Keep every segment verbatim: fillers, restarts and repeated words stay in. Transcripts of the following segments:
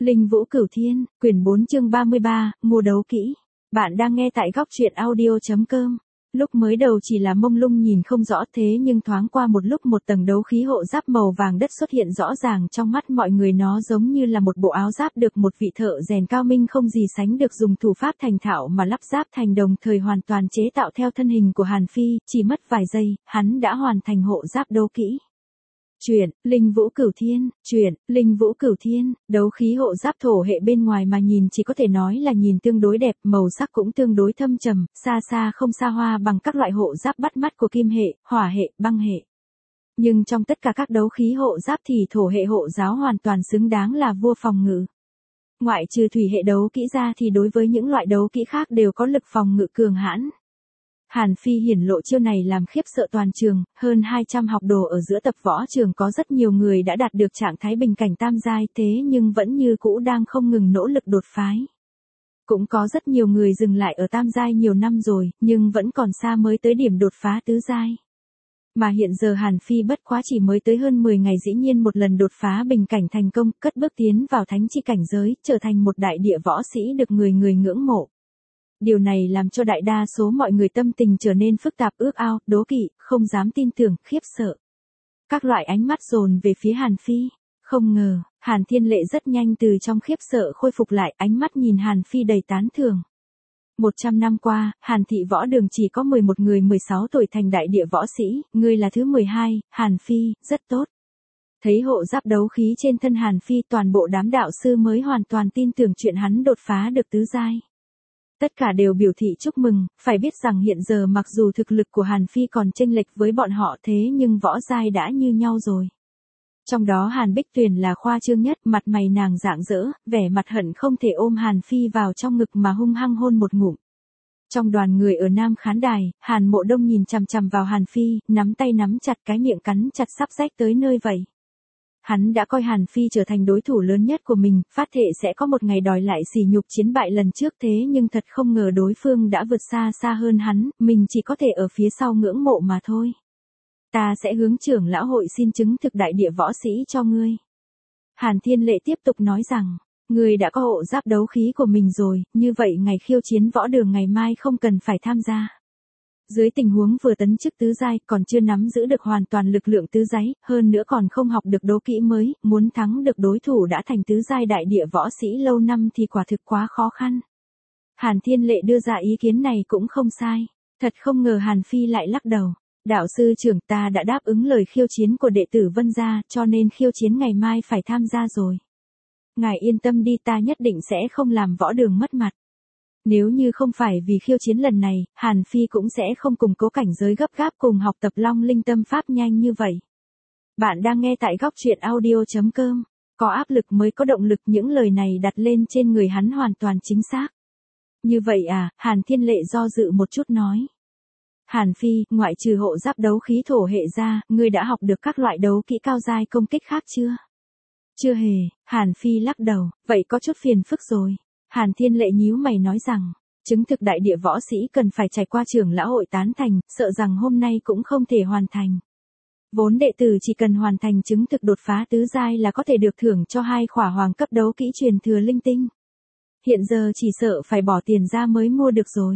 Linh Vũ Cửu Thiên, quyển bốn chương ba mươi ba, mua đấu kỹ. Bạn đang nghe tại góc truyện audio chấm com. Lúc mới đầu chỉ là mông lung nhìn không rõ thế nhưng thoáng qua một lúc một tầng đấu khí hộ giáp màu vàng đất xuất hiện rõ ràng trong mắt mọi người, nó giống như là một bộ áo giáp được một vị thợ rèn cao minh không gì sánh được dùng thủ pháp thành thạo mà lắp ráp thành, đồng thời hoàn toàn chế tạo theo thân hình của Hàn Phi, chỉ mất vài giây, hắn đã hoàn thành hộ giáp đấu kỹ. Truyện, Linh Vũ Cửu Thiên, truyện, Linh Vũ Cửu Thiên, đấu khí hộ giáp thổ hệ bên ngoài mà nhìn chỉ có thể nói là nhìn tương đối đẹp, màu sắc cũng tương đối thâm trầm, xa xa không xa hoa bằng các loại hộ giáp bắt mắt của kim hệ, hỏa hệ, băng hệ. Nhưng trong tất cả các đấu khí hộ giáp thì thổ hệ hộ giáo hoàn toàn xứng đáng là vua phòng ngự. Ngoại trừ thủy hệ đấu kỹ ra thì đối với những loại đấu kỹ khác đều có lực phòng ngự cường hãn. Hàn Phi hiển lộ chiêu này làm khiếp sợ toàn trường, hơn hai trăm học đồ ở giữa tập võ trường có rất nhiều người đã đạt được trạng thái bình cảnh tam giai, thế nhưng vẫn như cũ đang không ngừng nỗ lực đột phái. Cũng có rất nhiều người dừng lại ở tam giai nhiều năm rồi, nhưng vẫn còn xa mới tới điểm đột phá tứ giai. Mà hiện giờ Hàn Phi bất quá chỉ mới tới hơn mười ngày dĩ nhiên một lần đột phá bình cảnh thành công, cất bước tiến vào thánh chi cảnh giới, trở thành một đại địa võ sĩ được người người ngưỡng mộ. Điều này làm cho đại đa số mọi người tâm tình trở nên phức tạp, ước ao, đố kỵ, không dám tin tưởng, khiếp sợ. Các loại ánh mắt dồn về phía Hàn Phi. Không ngờ, Hàn Thiên Lệ rất nhanh từ trong khiếp sợ khôi phục lại, ánh mắt nhìn Hàn Phi đầy tán thưởng. Một trăm năm qua, Hàn thị võ đường chỉ có mười một người mười sáu tuổi thành đại địa võ sĩ, ngươi là thứ mười hai, Hàn Phi, rất tốt. Thấy hộ giáp đấu khí trên thân Hàn Phi, toàn bộ đám đạo sư mới hoàn toàn tin tưởng chuyện hắn đột phá được tứ giai. Tất cả đều biểu thị chúc mừng, phải biết rằng hiện giờ mặc dù thực lực của Hàn Phi còn chênh lệch với bọn họ thế nhưng võ giai đã như nhau rồi. Trong đó Hàn Bích Tuyền là khoa trương nhất, mặt mày nàng rạng rỡ, vẻ mặt hận không thể ôm Hàn Phi vào trong ngực mà hung hăng hôn một ngụm. Trong đoàn người ở Nam Khán Đài, Hàn Mộ Đông nhìn chằm chằm vào Hàn Phi, nắm tay nắm chặt, cái miệng cắn chặt sắp rách tới nơi vậy. Hắn đã coi Hàn Phi trở thành đối thủ lớn nhất của mình, phát thệ sẽ có một ngày đòi lại sỉ nhục chiến bại lần trước, thế nhưng thật không ngờ đối phương đã vượt xa xa hơn hắn, mình chỉ có thể ở phía sau ngưỡng mộ mà thôi. Ta sẽ hướng trưởng lão hội xin chứng thực đại địa võ sĩ cho ngươi. Hàn Thiên Lệ tiếp tục nói rằng, ngươi đã có hộ giáp đấu khí của mình rồi, như vậy ngày khiêu chiến võ đường ngày mai không cần phải tham gia. Dưới tình huống vừa tấn chức tứ giai, còn chưa nắm giữ được hoàn toàn lực lượng tứ giai, hơn nữa còn không học được đấu kỹ mới, muốn thắng được đối thủ đã thành tứ giai đại địa võ sĩ lâu năm thì quả thực quá khó khăn. Hàn Thiên Lệ đưa ra ý kiến này cũng không sai, thật không ngờ Hàn Phi lại lắc đầu. Đạo sư trưởng, ta đã đáp ứng lời khiêu chiến của đệ tử Vân gia, cho nên khiêu chiến ngày mai phải tham gia rồi. Ngài yên tâm đi, ta nhất định sẽ không làm võ đường mất mặt. Nếu như không phải vì khiêu chiến lần này, Hàn Phi cũng sẽ không củng cố cảnh giới gấp gáp cùng học tập Long Linh Tâm Pháp nhanh như vậy. Bạn đang nghe tại góc truyện audio chấm com. Có áp lực mới có động lực, những lời này đặt lên trên người hắn hoàn toàn chính xác. Như vậy à, Hàn Thiên Lệ do dự một chút nói. Hàn Phi, ngoại trừ hộ giáp đấu khí thổ hệ ra, ngươi đã học được các loại đấu kỹ cao giai công kích khác chưa? Chưa hề, Hàn Phi lắc đầu, vậy có chút phiền phức rồi. Hàn Thiên Lệ nhíu mày nói rằng, chứng thực đại địa võ sĩ cần phải trải qua trưởng lão hội tán thành, sợ rằng hôm nay cũng không thể hoàn thành. Vốn đệ tử chỉ cần hoàn thành chứng thực đột phá tứ giai là có thể được thưởng cho hai khỏa hoàng cấp đấu kỹ truyền thừa linh tinh. Hiện giờ chỉ sợ phải bỏ tiền ra mới mua được rồi.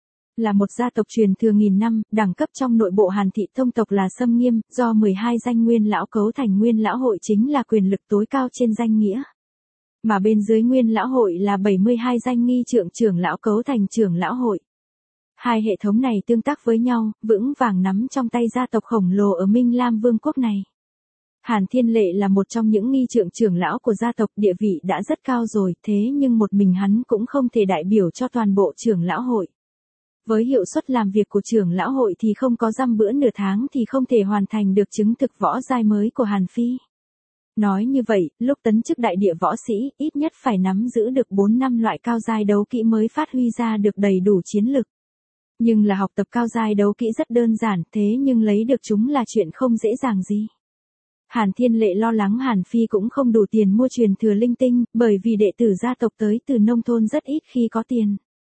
Là một gia tộc truyền thừa nghìn năm, đẳng cấp trong nội bộ Hàn thị thông tộc là xâm nghiêm, do mười hai danh nguyên lão cấu thành nguyên lão hội chính là quyền lực tối cao trên danh nghĩa. Mà bên dưới nguyên lão hội là bảy mươi hai danh nghi trượng trưởng lão cấu thành trưởng lão hội. Hai hệ thống này tương tác với nhau, vững vàng nắm trong tay gia tộc khổng lồ ở Minh Lam Vương quốc này. Hàn Thiên Lệ là một trong những nghi trượng trưởng lão của gia tộc, địa vị đã rất cao rồi, thế nhưng một mình hắn cũng không thể đại biểu cho toàn bộ trưởng lão hội. Với hiệu suất làm việc của trưởng lão hội thì không có dăm bữa nửa tháng thì không thể hoàn thành được chứng thực võ giai mới của Hàn Phi. Nói như vậy, lúc tấn chức đại địa võ sĩ, ít nhất phải nắm giữ được bốn năm loại cao giai đấu kỹ mới phát huy ra được đầy đủ chiến lực. Nhưng là học tập cao giai đấu kỹ rất đơn giản, thế nhưng lấy được chúng là chuyện không dễ dàng gì. Hàn Thiên Lệ lo lắng Hàn Phi cũng không đủ tiền mua truyền thừa linh tinh, bởi vì đệ tử gia tộc tới từ nông thôn rất ít khi có tiền.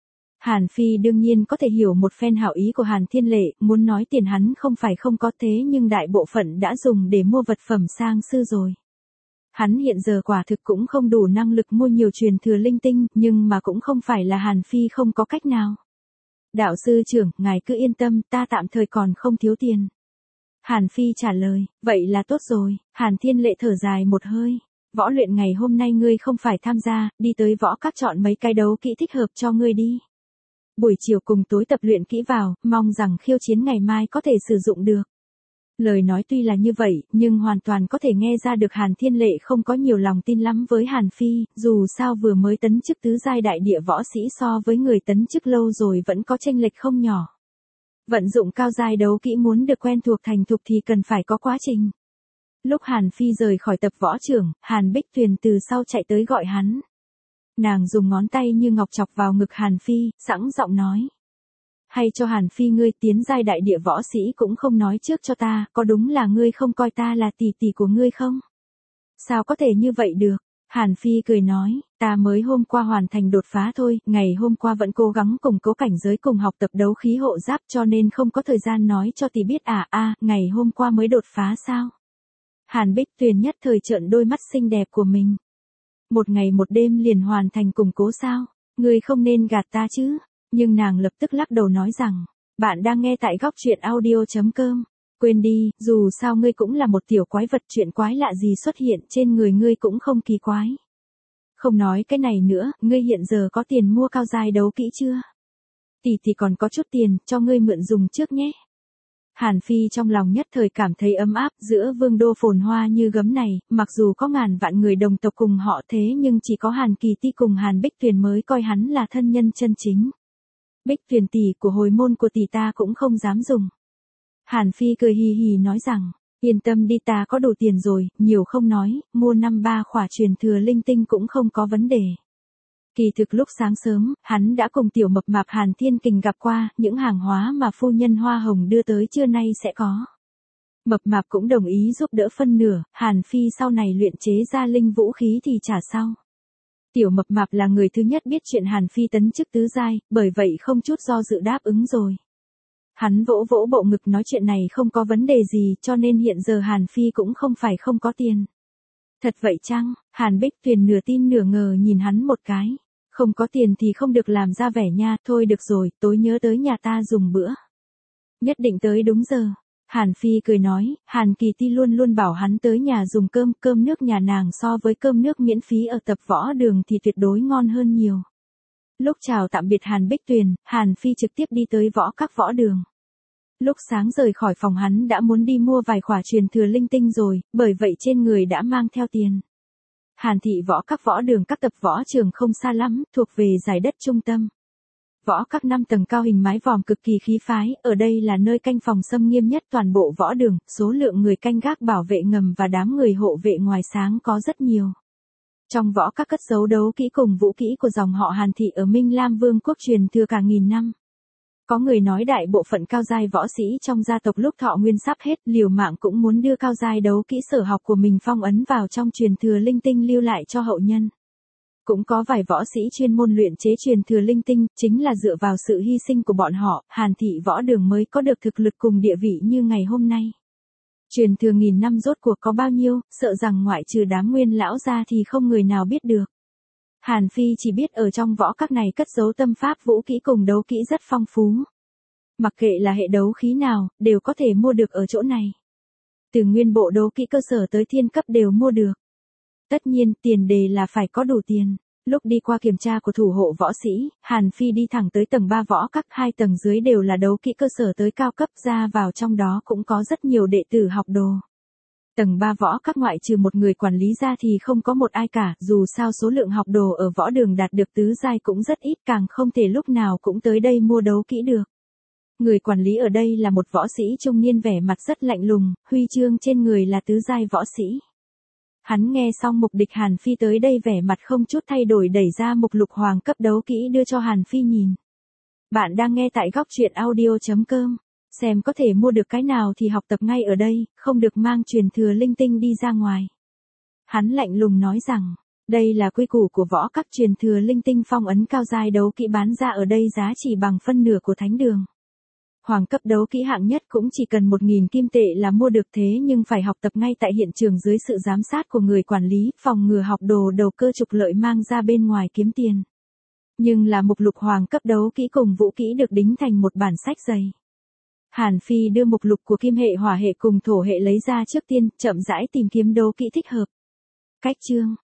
Hàn Phi đương nhiên có thể hiểu một phen hảo ý của Hàn Thiên Lệ, muốn nói tiền hắn không phải không có, thế nhưng đại bộ phận đã dùng để mua vật phẩm sang sư rồi. Hắn hiện giờ quả thực cũng không đủ năng lực mua nhiều truyền thừa linh tinh, nhưng mà cũng không phải là Hàn Phi không có cách nào. Đạo sư trưởng, ngài cứ yên tâm, ta tạm thời còn không thiếu tiền. Hàn Phi trả lời, vậy là tốt rồi. Hàn Thiên Lệ thở dài một hơi. Võ luyện ngày hôm nay ngươi không phải tham gia, đi tới võ các chọn mấy cái đấu kỹ thích hợp cho ngươi đi. Buổi chiều cùng tối tập luyện kỹ vào, mong rằng khiêu chiến ngày mai có thể sử dụng được. Lời nói tuy là như vậy, nhưng hoàn toàn có thể nghe ra được Hàn Thiên Lệ không có nhiều lòng tin lắm với Hàn Phi, dù sao vừa mới tấn chức tứ giai đại địa võ sĩ so với người tấn chức lâu rồi vẫn có chênh lệch không nhỏ. Vận dụng cao giai đấu kỹ muốn được quen thuộc thành thục thì cần phải có quá trình. Lúc Hàn Phi rời khỏi tập võ trưởng, Hàn Bích Tuyền từ sau chạy tới gọi hắn. Nàng dùng ngón tay như ngọc chọc vào ngực Hàn Phi, sẵn giọng nói. Hay cho Hàn Phi ngươi tiến giai đại địa võ sĩ cũng không nói trước cho ta, có đúng là ngươi không coi ta là tỷ tỷ của ngươi không? Sao có thể như vậy được? Hàn Phi cười nói, ta mới hôm qua hoàn thành đột phá thôi, ngày hôm qua vẫn cố gắng củng cố cảnh giới cùng học tập đấu khí hộ giáp cho nên không có thời gian nói cho tỷ biết à a, ngày hôm qua mới đột phá sao? Hàn Bích Tuyền nhất thời trợn đôi mắt xinh đẹp của mình. Một ngày một đêm liền hoàn thành củng cố sao? Ngươi không nên gạt ta chứ? Nhưng nàng lập tức lắc đầu nói rằng, bạn đang nghe tại góc truyện audio chấm com. Quên đi, dù sao ngươi cũng là một tiểu quái vật, chuyện quái lạ gì xuất hiện trên người ngươi cũng không kỳ quái. Không nói cái này nữa, ngươi hiện giờ có tiền mua cao giai đấu kỹ chưa? Tỷ tỷ còn có chút tiền, cho ngươi mượn dùng trước nhé. Hàn Phi trong lòng nhất thời cảm thấy ấm áp, giữa vương đô phồn hoa như gấm này, mặc dù có ngàn vạn người đồng tộc cùng họ thế nhưng chỉ có Hàn Kỳ Ti cùng Hàn Bích Tuyền mới coi hắn là thân nhân chân chính. Bích Tuyền tỷ của hồi môn của tỷ ta cũng không dám dùng. Hàn Phi cười hì hì nói rằng, yên tâm đi, ta có đủ tiền rồi, nhiều không nói, mua năm ba khỏa truyền thừa linh tinh cũng không có vấn đề. Kỳ thực lúc sáng sớm, hắn đã cùng tiểu mập mạp Hàn Thiên Kình gặp qua, những hàng hóa mà phu nhân Hoa Hồng đưa tới trưa nay sẽ có. Mập mạp cũng đồng ý giúp đỡ phân nửa, Hàn Phi sau này luyện chế ra linh vũ khí thì trả sau. Tiểu mập mạp là người thứ nhất biết chuyện Hàn Phi tấn chức tứ giai, bởi vậy không chút do dự đáp ứng rồi. Hắn vỗ vỗ bộ ngực nói chuyện này không có vấn đề gì cho nên hiện giờ Hàn Phi cũng không phải không có tiền. Thật vậy chăng? Hàn Bích Tuyền nửa tin nửa ngờ nhìn hắn một cái. Không có tiền thì không được làm ra vẻ nha, thôi được rồi, tối nhớ tới nhà ta dùng bữa. Nhất định tới đúng giờ. Hàn Phi cười nói, Hàn Kỳ Ti luôn luôn bảo hắn tới nhà dùng cơm, cơm nước nhà nàng so với cơm nước miễn phí ở tập võ đường thì tuyệt đối ngon hơn nhiều. Lúc chào tạm biệt Hàn Bích Tuyền, Hàn Phi trực tiếp đi tới võ các võ đường. Lúc sáng rời khỏi phòng hắn đã muốn đi mua vài khỏa truyền thừa linh tinh rồi, bởi vậy trên người đã mang theo tiền. Hàn thị võ các võ đường các tập võ trường không xa lắm, thuộc về giải đất trung tâm. Võ các năm tầng cao hình mái vòm cực kỳ khí phái, ở đây là nơi canh phòng xâm nghiêm nhất toàn bộ võ đường, số lượng người canh gác bảo vệ ngầm và đám người hộ vệ ngoài sáng có rất nhiều. Trong võ các cất giấu đấu kỹ cùng vũ kỹ của dòng họ Hàn thị ở Minh Lam Vương quốc truyền thừa cả nghìn năm. Có người nói đại bộ phận cao giai võ sĩ trong gia tộc lúc thọ nguyên sắp hết, liều mạng cũng muốn đưa cao giai đấu kỹ sở học của mình phong ấn vào trong truyền thừa linh tinh lưu lại cho hậu nhân. Cũng có vài võ sĩ chuyên môn luyện chế truyền thừa linh tinh, chính là dựa vào sự hy sinh của bọn họ, Hàn thị võ đường mới có được thực lực cùng địa vị như ngày hôm nay. Truyền thừa nghìn năm rốt cuộc có bao nhiêu, sợ rằng ngoại trừ đám nguyên lão ra thì không người nào biết được. Hàn Phi chỉ biết ở trong võ các này cất giấu tâm pháp vũ kỹ cùng đấu kỹ rất phong phú. Mặc kệ là hệ đấu khí nào, đều có thể mua được ở chỗ này. Từ nguyên bộ đấu kỹ cơ sở tới thiên cấp đều mua được. Tất nhiên, tiền đề là phải có đủ tiền. Lúc đi qua kiểm tra của thủ hộ võ sĩ, Hàn Phi đi thẳng tới tầng ba võ các, hai tầng dưới đều là đấu kỹ cơ sở tới cao cấp, ra vào trong đó cũng có rất nhiều đệ tử học đồ. Tầng ba võ các ngoại trừ một người quản lý ra thì không có một ai cả, dù sao số lượng học đồ ở võ đường đạt được tứ giai cũng rất ít, càng không thể lúc nào cũng tới đây mua đấu kỹ được. Người quản lý ở đây là một võ sĩ trung niên vẻ mặt rất lạnh lùng, huy chương trên người là tứ giai võ sĩ. Hắn nghe xong mục địch Hàn Phi tới đây vẻ mặt không chút thay đổi đẩy ra mục lục hoàng cấp đấu kỹ đưa cho Hàn Phi nhìn. Bạn đang nghe tại góc truyện audio chấm com. Xem có thể mua được cái nào thì học tập ngay ở đây, không được mang truyền thừa linh tinh đi ra ngoài. Hắn lạnh lùng nói rằng, đây là quy củ của võ các, truyền thừa linh tinh phong ấn cao giai đấu kỹ bán ra ở đây giá chỉ bằng phân nửa của thánh đường. Hoàng cấp đấu kỹ hạng nhất cũng chỉ cần một nghìn kim tệ là mua được, thế nhưng phải học tập ngay tại hiện trường dưới sự giám sát của người quản lý, phòng ngừa học đồ đầu cơ trục lợi mang ra bên ngoài kiếm tiền. Nhưng là mục lục hoàng cấp đấu kỹ cùng vũ kỹ được đính thành một bản sách dày. Hàn Phi đưa mục lục của kim hệ, hỏa hệ cùng thổ hệ lấy ra trước tiên, chậm rãi tìm kiếm đấu kỹ thích hợp. Cách chương